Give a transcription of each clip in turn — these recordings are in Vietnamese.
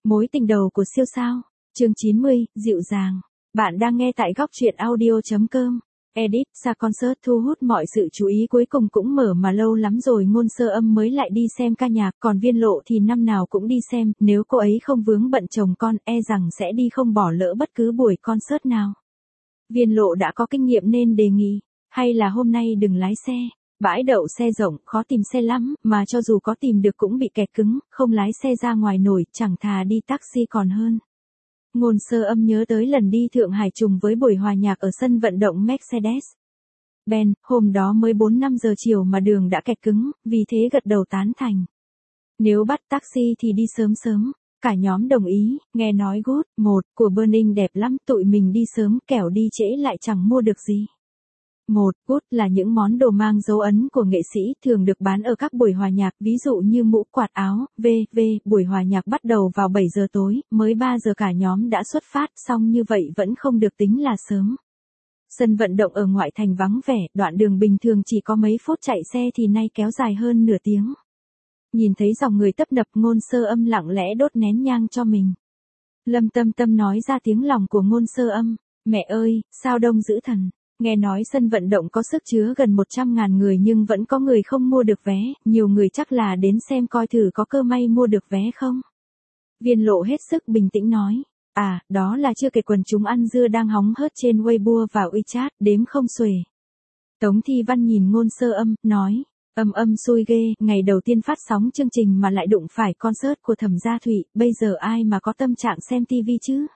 Mối tình đầu của siêu sao. Chương 90, dịu dàng. Bạn đang nghe tại góc truyện audio.com. Edit Sa concert thu hút mọi sự chú ý, cuối cùng cũng mở mà lâu lắm rồi Ngôn Sơ Âm mới lại đi xem ca nhạc, còn Viên Lộ thì năm nào cũng đi xem, nếu cô ấy không vướng bận chồng con e rằng sẽ đi không bỏ lỡ bất cứ buổi concert nào. Viên Lộ đã có kinh nghiệm nên đề nghị, hay là hôm nay đừng lái xe. Bãi đậu xe rộng, khó tìm xe lắm, mà cho dù có tìm được cũng bị kẹt cứng, không lái xe ra ngoài nổi, chẳng thà đi taxi còn hơn. Ngôn Sơ Âm nhớ tới lần đi Thượng Hải trùng với buổi hòa nhạc ở sân vận động Mercedes-Benz, hôm đó mới 4-5 giờ chiều mà đường đã kẹt cứng, vì thế gật đầu tán thành. Nếu bắt taxi thì đi sớm sớm. Cả nhóm đồng ý, nghe nói Good 1 của Burning đẹp lắm, tụi mình đi sớm, kẻo đi trễ lại chẳng mua được gì. Good là những món đồ mang dấu ấn của nghệ sĩ, thường được bán ở các buổi hòa nhạc, ví dụ như mũ, quạt, áo, v.v. Buổi hòa nhạc bắt đầu vào 7 giờ tối, mới 3 giờ cả nhóm đã xuất phát, xong như vậy vẫn không được tính là sớm. Sân vận động ở ngoại thành vắng vẻ, đoạn đường bình thường chỉ có mấy phút chạy xe thì nay kéo dài hơn nửa tiếng. Nhìn thấy dòng người tấp nập, Ngôn Sơ Âm lặng lẽ đốt nén nhang cho mình. Lâm Tâm Tâm nói ra tiếng lòng của Ngôn Sơ Âm, mẹ ơi, sao đông dữ thần. Nghe nói sân vận động có sức chứa gần 100.000 người nhưng vẫn có người không mua được vé, nhiều người chắc là đến xem coi thử có cơ may mua được vé không. Viên Lộ hết sức bình tĩnh nói, đó là chưa kể quần chúng ăn dưa đang hóng hớt trên Weibo và WeChat, đếm không xuể. Tống Thi Văn nhìn Ngôn Sơ Âm, nói, xui ghê, ngày đầu tiên phát sóng chương trình mà lại đụng phải concert của Thẩm Gia Thụy, bây giờ ai mà có tâm trạng xem TV chứ?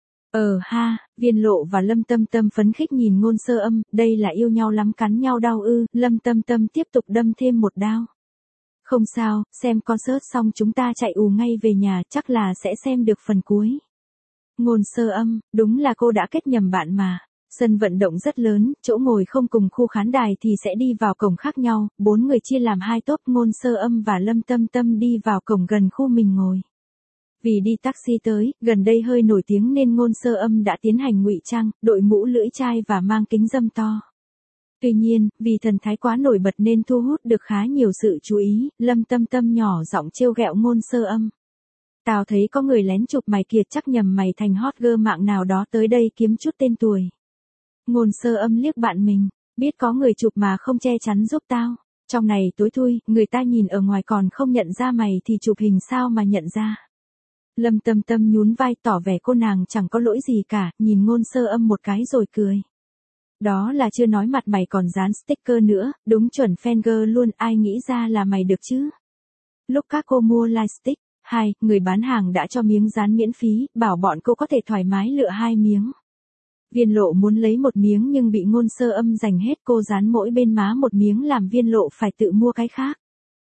Viên Lộ và Lâm Tâm Tâm phấn khích nhìn Ngôn Sơ Âm, đây là yêu nhau lắm cắn nhau đau ư? Lâm Tâm Tâm tiếp tục đâm thêm một đao. Không sao, xem concert xong chúng ta chạy ù ngay về nhà, chắc là sẽ xem được phần cuối. Ngôn Sơ Âm, đúng là cô đã kết nhầm bạn mà. Sân vận động rất lớn, chỗ ngồi không cùng khu khán đài thì sẽ đi vào cổng khác nhau, 4 người chia làm 2 tốp, Ngôn Sơ Âm và Lâm Tâm Tâm đi vào cổng gần khu mình ngồi. Vì đi taxi tới, gần đây hơi nổi tiếng nên Ngôn Sơ Âm đã tiến hành ngụy trang, đội mũ lưỡi chai và mang kính râm to. Tuy nhiên, vì thần thái quá nổi bật nên thu hút được khá nhiều sự chú ý, Lâm Tâm Tâm nhỏ giọng trêu ghẹo Ngôn Sơ Âm. Tao thấy có người lén chụp mày kìa, chắc nhầm mày thành hot girl mạng nào đó tới đây kiếm chút tên tuổi. Ngôn Sơ Âm liếc bạn mình, biết có người chụp mà không che chắn giúp tao. Trong này tối thui, người ta nhìn ở ngoài còn không nhận ra mày thì chụp hình sao mà nhận ra. Lâm Tâm Tâm nhún vai tỏ vẻ cô nàng chẳng có lỗi gì cả, nhìn Ngôn Sơ Âm một cái rồi cười. Đó là chưa nói mặt mày còn dán sticker nữa, đúng chuẩn fangirl luôn, ai nghĩ ra là mày được chứ. Lúc các cô mua lightstick, người bán hàng đã cho miếng dán miễn phí, bảo bọn cô có thể thoải mái lựa 2 miếng. Viên Lộ muốn lấy 1 miếng nhưng bị Ngôn Sơ Âm giành hết, cô dán mỗi bên má 1 miếng làm Viên Lộ phải tự mua cái khác.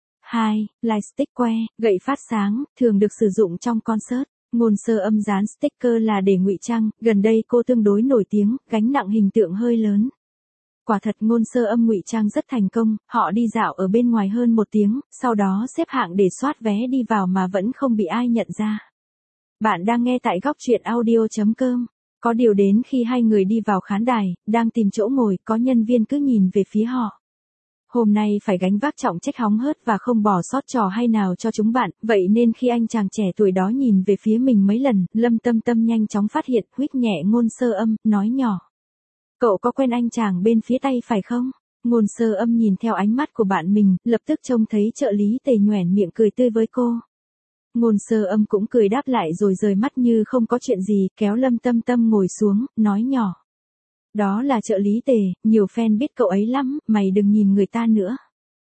Lightstick que, gậy phát sáng, thường được sử dụng trong concert. Ngôn Sơ Âm dán sticker là để ngụy trang, gần đây cô tương đối nổi tiếng, gánh nặng hình tượng hơi lớn. Quả thật Ngôn Sơ Âm ngụy trang rất thành công, họ đi dạo ở bên ngoài hơn 1 tiếng, sau đó xếp hạng để soát vé đi vào mà vẫn không bị ai nhận ra. Bạn đang nghe tại góc truyện audio.com. Có điều đến khi 2 người đi vào khán đài, đang tìm chỗ ngồi, có nhân viên cứ nhìn về phía họ. Hôm nay phải gánh vác trọng trách hóng hớt và không bỏ sót trò hay nào cho chúng bạn, vậy nên khi anh chàng trẻ tuổi đó nhìn về phía mình mấy lần, Lâm Tâm Tâm nhanh chóng phát hiện, huých nhẹ Ngôn Sơ Âm, nói nhỏ. Cậu có quen anh chàng bên phía tay phải không? Ngôn Sơ Âm nhìn theo ánh mắt của bạn mình, lập tức trông thấy trợ lý Tề nhoẻn miệng cười tươi với cô. Ngôn Sơ Âm cũng cười đáp lại rồi rời mắt như không có chuyện gì, kéo Lâm Tâm Tâm ngồi xuống, nói nhỏ. Đó là trợ lý Tề, nhiều fan biết cậu ấy lắm, mày đừng nhìn người ta nữa.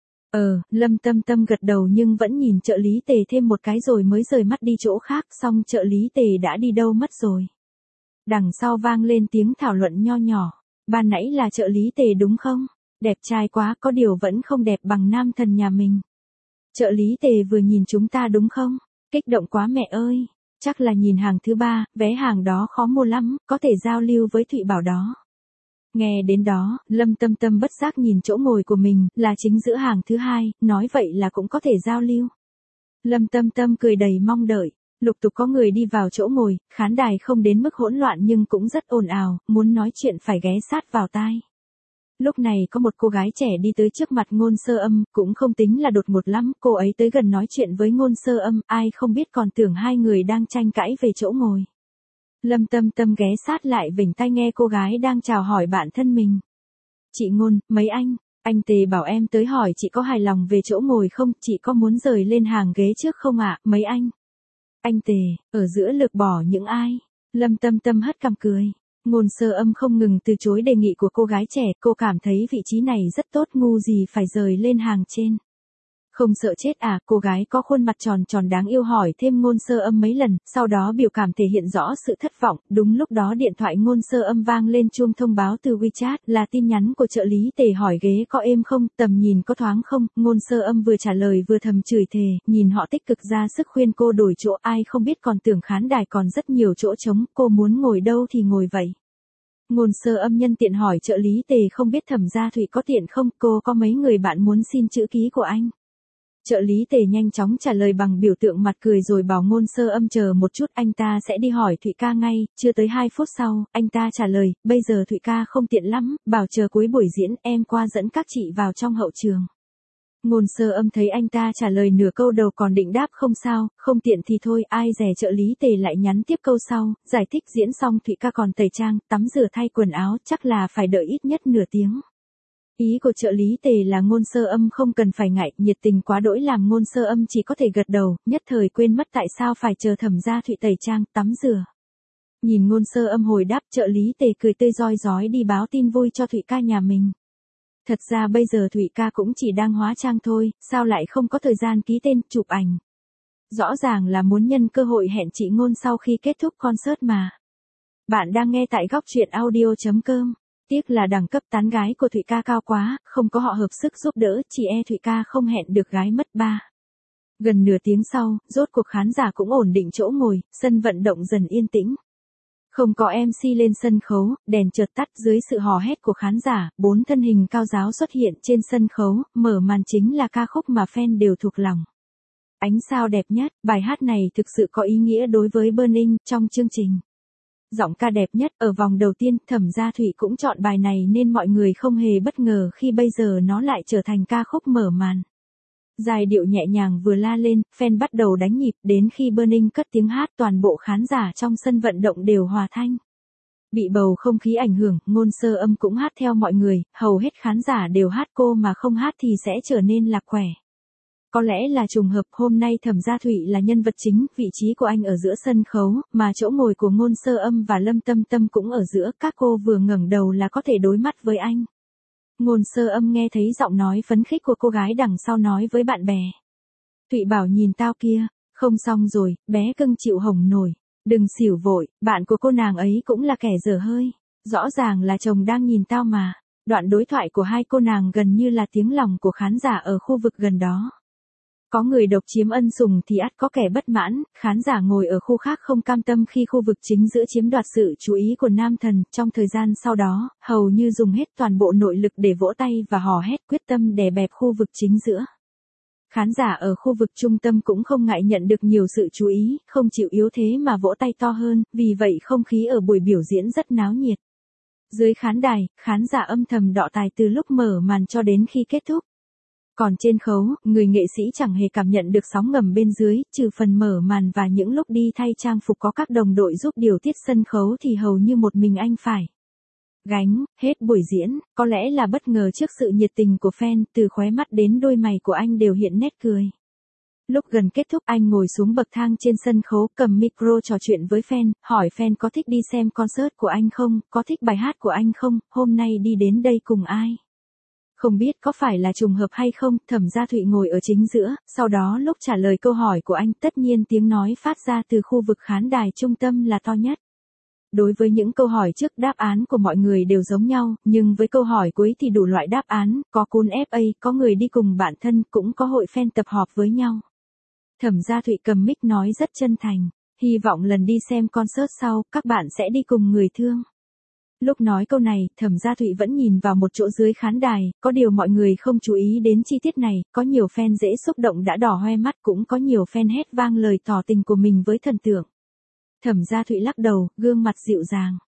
Lâm Tâm Tâm gật đầu nhưng vẫn nhìn trợ lý Tề thêm một cái rồi mới rời mắt đi chỗ khác, xong trợ lý Tề đã đi đâu mất rồi. Đằng sau vang lên tiếng thảo luận nho nhỏ, ban nãy là trợ lý Tề đúng không? Đẹp trai quá, có điều vẫn không đẹp bằng nam thần nhà mình. Trợ lý Tề vừa nhìn chúng ta đúng không? Kích động quá mẹ ơi, chắc là nhìn hàng thứ 3, vé hàng đó khó mua lắm, có thể giao lưu với Thụy Bảo đó. Nghe đến đó, Lâm Tâm Tâm bất giác nhìn chỗ ngồi của mình, là chính giữa hàng thứ 2, nói vậy là cũng có thể giao lưu. Lâm Tâm Tâm cười đầy mong đợi, lục tục có người đi vào chỗ ngồi, khán đài không đến mức hỗn loạn nhưng cũng rất ồn ào, muốn nói chuyện phải ghé sát vào tai. Lúc này có một cô gái trẻ đi tới trước mặt Ngôn Sơ Âm, cũng không tính là đột ngột lắm, cô ấy tới gần nói chuyện với Ngôn Sơ Âm, ai không biết còn tưởng hai người đang tranh cãi về chỗ ngồi. Lâm Tâm Tâm ghé sát lại vểnh tai nghe cô gái đang chào hỏi bạn thân mình. Chị Ngôn, mấy anh Tề bảo em tới hỏi chị có hài lòng về chỗ ngồi không, chị có muốn rời lên hàng ghế trước không ạ, mấy anh Tề, ở giữa lược bỏ những ai? Lâm Tâm Tâm hất cằm cười. Ngôn Sơ Âm không ngừng từ chối đề nghị của cô gái trẻ, cô cảm thấy vị trí này rất tốt, ngu gì phải rời lên hàng trên. Không sợ chết à, cô gái có khuôn mặt tròn tròn đáng yêu hỏi thêm Ngôn Sơ Âm mấy lần, sau đó biểu cảm thể hiện rõ sự thất vọng, đúng lúc đó điện thoại Ngôn Sơ Âm vang lên chuông thông báo từ WeChat, là tin nhắn của trợ lý Tề hỏi ghế có êm không, tầm nhìn có thoáng không, Ngôn Sơ Âm vừa trả lời vừa thầm chửi thề, nhìn họ tích cực ra sức khuyên cô đổi chỗ, ai không biết còn tưởng khán đài còn rất nhiều chỗ trống, cô muốn ngồi đâu thì ngồi vậy. Ngôn Sơ Âm nhân tiện hỏi trợ lý Tề không biết Thẩm Gia Thụy có tiện không, cô có mấy người bạn muốn xin chữ ký của anh. Trợ lý Tề nhanh chóng trả lời bằng biểu tượng mặt cười rồi bảo Ngôn Sơ Âm chờ một chút, anh ta sẽ đi hỏi Thụy ca ngay, chưa tới 2 phút sau, anh ta trả lời, bây giờ Thụy ca không tiện lắm, bảo chờ cuối buổi diễn em qua dẫn các chị vào trong hậu trường. Ngôn Sơ Âm thấy anh ta trả lời nửa câu đầu còn định đáp không sao, không tiện thì thôi, ai dè trợ lý Tề lại nhắn tiếp câu sau, giải thích diễn xong Thụy ca còn tẩy trang, tắm rửa thay quần áo, chắc là phải đợi ít nhất nửa tiếng. Ý của trợ lý Tề là Ngôn Sơ Âm không cần phải ngại, nhiệt tình quá đỗi làm Ngôn Sơ Âm chỉ có thể gật đầu, nhất thời quên mất tại sao phải chờ Thẩm Gia Thụy tẩy trang, tắm rửa. Nhìn Ngôn Sơ Âm hồi đáp, trợ lý Tề cười tươi rói rói đi báo tin vui cho Thụy ca nhà mình. Thật ra bây giờ Thụy ca cũng chỉ đang hóa trang thôi, sao lại không có thời gian ký tên, chụp ảnh. Rõ ràng là muốn nhân cơ hội hẹn chị Ngôn sau khi kết thúc concert mà. Bạn đang nghe tại góc truyện audio.com. Tiếc là đẳng cấp tán gái của Thụy ca cao quá, không có họ hợp sức giúp đỡ, chỉ e Thụy ca không hẹn được gái mất ba. Gần nửa tiếng sau, rốt cuộc khán giả cũng ổn định chỗ ngồi, sân vận động dần yên tĩnh. Không có MC lên sân khấu, đèn chợt tắt dưới sự hò hét của khán giả, 4 thân hình cao giáo xuất hiện trên sân khấu, mở màn chính là ca khúc mà fan đều thuộc lòng. Ánh sao đẹp nhất, bài hát này thực sự có ý nghĩa đối với Burning trong chương trình. Giọng ca đẹp nhất ở vòng đầu tiên, Thẩm Gia Thụy cũng chọn bài này nên mọi người không hề bất ngờ khi bây giờ nó lại trở thành ca khúc mở màn. Giai điệu nhẹ nhàng vừa la lên, fan bắt đầu đánh nhịp, đến khi Burning cất tiếng hát toàn bộ khán giả trong sân vận động đều hòa thanh. Bị bầu không khí ảnh hưởng, Ngôn Sơ Âm cũng hát theo mọi người, hầu hết khán giả đều hát, cô mà không hát thì sẽ trở nên lạc quẻ. Có lẽ là trùng hợp, hôm nay Thẩm Gia Thụy là nhân vật chính, vị trí của anh ở giữa sân khấu, mà chỗ ngồi của Ngôn Sơ Âm và Lâm Tâm Tâm cũng ở giữa, các cô vừa ngẩng đầu là có thể đối mắt với anh. Ngôn Sơ Âm nghe thấy giọng nói phấn khích của cô gái đằng sau nói với bạn bè. Thụy bảo nhìn tao kia, không xong rồi, bé cưng chịu hỏng nổi, đừng xỉu vội, bạn của cô nàng ấy cũng là kẻ dở hơi, rõ ràng là chồng đang nhìn tao mà. Đoạn đối thoại của hai cô nàng gần như là tiếng lòng của khán giả ở khu vực gần đó. Có người độc chiếm ân sủng thì ắt có kẻ bất mãn, khán giả ngồi ở khu khác không cam tâm khi khu vực chính giữa chiếm đoạt sự chú ý của nam thần, trong thời gian sau đó, hầu như dùng hết toàn bộ nội lực để vỗ tay và hò hét quyết tâm đè bẹp khu vực chính giữa. Khán giả ở khu vực trung tâm cũng không ngại nhận được nhiều sự chú ý, không chịu yếu thế mà vỗ tay to hơn, vì vậy không khí ở buổi biểu diễn rất náo nhiệt. Dưới khán đài, khán giả âm thầm đọ tài từ lúc mở màn cho đến khi kết thúc. Còn trên khấu, người nghệ sĩ chẳng hề cảm nhận được sóng ngầm bên dưới, trừ phần mở màn và những lúc đi thay trang phục có các đồng đội giúp điều tiết sân khấu thì hầu như một mình anh phải gánh hết buổi diễn, có lẽ là bất ngờ trước sự nhiệt tình của fan, từ khóe mắt đến đôi mày của anh đều hiện nét cười. Lúc gần kết thúc anh ngồi xuống bậc thang trên sân khấu cầm micro trò chuyện với fan, hỏi fan có thích đi xem concert của anh không, có thích bài hát của anh không, hôm nay đi đến đây cùng ai. Không biết có phải là trùng hợp hay không, Thẩm Gia Thụy ngồi ở chính giữa, sau đó lúc trả lời câu hỏi của anh tất nhiên tiếng nói phát ra từ khu vực khán đài trung tâm là to nhất. Đối với những câu hỏi trước đáp án của mọi người đều giống nhau, nhưng với câu hỏi cuối thì đủ loại đáp án, có cún FA, có người đi cùng bạn thân, cũng có hội fan tập họp với nhau. Thẩm Gia Thụy cầm mic nói rất chân thành, hy vọng lần đi xem concert sau, các bạn sẽ đi cùng người thương. Lúc nói câu này, Thẩm Gia Thụy vẫn nhìn vào một chỗ dưới khán đài, có điều mọi người không chú ý đến chi tiết này, có nhiều fan dễ xúc động đã đỏ hoe mắt, cũng có nhiều fan hét vang lời tỏ tình của mình với thần tượng. Thẩm Gia Thụy lắc đầu, gương mặt dịu dàng.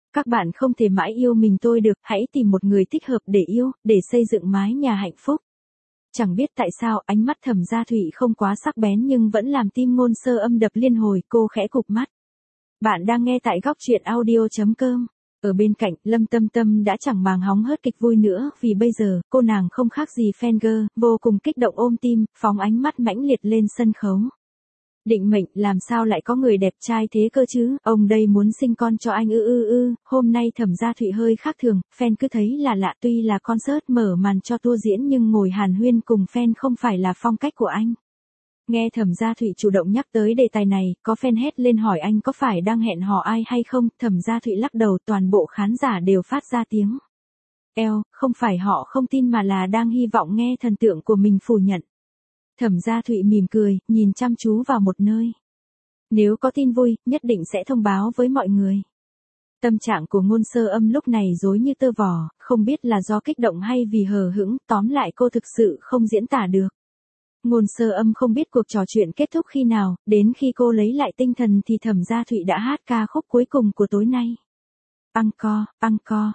Các bạn không thể mãi yêu mình tôi được, hãy tìm một người thích hợp để yêu, để xây dựng mái nhà hạnh phúc. Chẳng biết tại sao ánh mắt Thẩm Gia Thụy không quá sắc bén nhưng vẫn làm tim Ngôn Sơ Âm đập liên hồi, cô khẽ cụp mắt. Bạn đang nghe tại góc truyện audio.com. Ở bên cạnh, Lâm Tâm Tâm đã chẳng màng hóng hớt kịch vui nữa, vì bây giờ, cô nàng không khác gì fan girl, vô cùng kích động ôm tim, phóng ánh mắt mãnh liệt lên sân khấu. Định mệnh, làm sao lại có người đẹp trai thế cơ chứ, ông đây muốn sinh con cho anh hôm nay Thẩm Gia Thụy hơi khác thường, fan cứ thấy là lạ, tuy là concert mở màn cho tour diễn nhưng ngồi hàn huyên cùng fan không phải là phong cách của anh. Nghe Thẩm Gia Thụy chủ động nhắc tới đề tài này, có fan hét lên hỏi anh có phải đang hẹn hò ai hay không, Thẩm Gia Thụy lắc đầu, toàn bộ khán giả đều phát ra tiếng eo, không phải họ không tin mà là đang hy vọng nghe thần tượng của mình phủ nhận. Thẩm Gia Thụy mỉm cười, nhìn chăm chú vào một nơi. Nếu có tin vui, nhất định sẽ thông báo với mọi người. Tâm trạng của Ngôn Sơ Âm lúc này rối như tơ vò, không biết là do kích động hay vì hờ hững, tóm lại cô thực sự không diễn tả được. Ngôn Sơ Âm không biết cuộc trò chuyện kết thúc khi nào, đến khi cô lấy lại tinh thần thì Thẩm Gia Thụy đã hát ca khúc cuối cùng của tối nay. Encore, encore,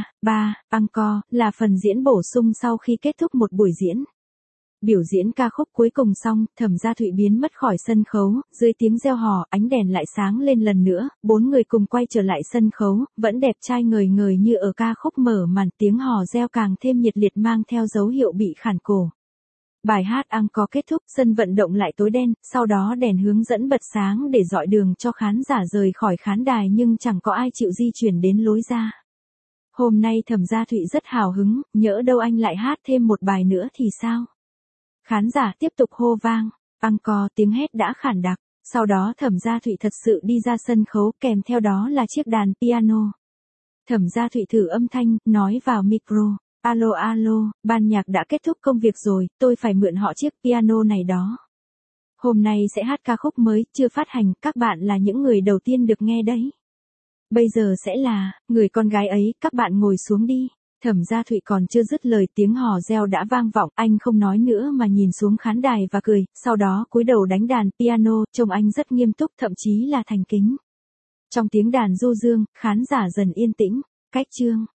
encore, là phần diễn bổ sung sau khi kết thúc một buổi diễn. Biểu diễn ca khúc cuối cùng xong, Thẩm Gia Thụy biến mất khỏi sân khấu, dưới tiếng reo hò, ánh đèn lại sáng lên lần nữa, 4 người cùng quay trở lại sân khấu, vẫn đẹp trai ngời ngời như ở ca khúc mở màn, tiếng hò reo càng thêm nhiệt liệt mang theo dấu hiệu bị khản cổ. Bài hát encore kết thúc, sân vận động lại tối đen, sau đó đèn hướng dẫn bật sáng để dọi đường cho khán giả rời khỏi khán đài nhưng chẳng có ai chịu di chuyển đến lối ra. Hôm nay Thẩm Gia Thụy rất hào hứng, nhỡ đâu anh lại hát thêm một bài nữa thì sao? Khán giả tiếp tục hô vang, encore, tiếng hét đã khản đặc, sau đó Thẩm Gia Thụy thật sự đi ra sân khấu, kèm theo đó là chiếc đàn piano. Thẩm Gia Thụy thử âm thanh, nói vào micro, alo alo, ban nhạc đã kết thúc công việc rồi, tôi phải mượn họ chiếc piano này đó. Hôm nay sẽ hát ca khúc mới, chưa phát hành, các bạn là những người đầu tiên được nghe đấy. Bây giờ sẽ là, người con gái ấy, các bạn ngồi xuống đi. Thẩm Gia Thụy còn chưa dứt lời, tiếng hò reo đã vang vọng, anh không nói nữa mà nhìn xuống khán đài và cười, sau đó cúi đầu đánh đàn piano, trông anh rất nghiêm túc, thậm chí là thành kính. Trong tiếng đàn du dương, khán giả dần yên tĩnh, cách chương.